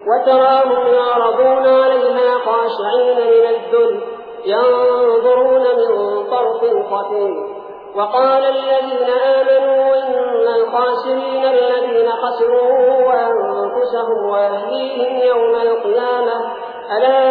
وتراهم يعرضون عليها خاشعين من الذل ينظرون من طرف خفي. وقال الذين آمنوا إن الخاسرين الذين خسروا أنفسهم وأهليهم يوم القيامة ألا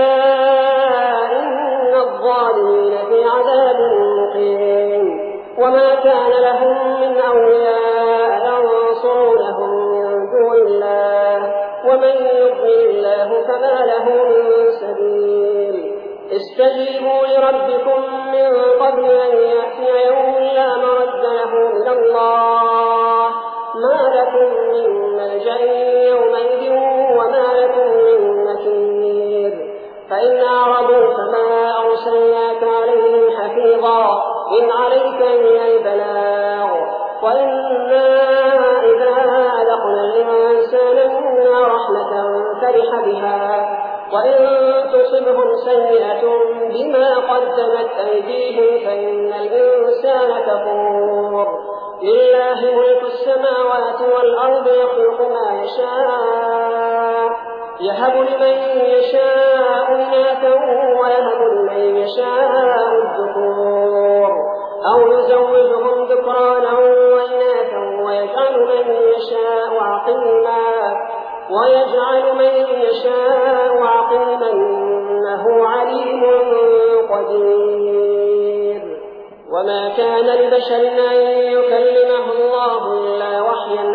إن الظالمين في عذاب مقيم. وما كان لهم من أولياء ينصرونهم من دون الله ومن يضلل الله فما له من سبيل. استجيبوا لربكم من قبل أن يأتي يوم لا مرد له من الله ما لكم من ملجأ يومئذ وما لكم من نكير. فإن أعرضوا فما أرسلناك عليهم حفيظا إن عليك إلا البلاغ وإنا إذا أذقنا الإنسان منا رحمة فرح بها وإن تصبهم سيئة بما قدمت أيديهم فإن الإنسان كفور. لله ملك السماوات والأرض يخلق ما يشاء يهب لمن يشاء إناثا ويهب لمن يشاء الذكور أو يزوجهم ذكرانا وإناثا ويجعل من يشاء عقيما إنه عليم قدير. وما كان لبشر أن يكلمه الله إلا وحيا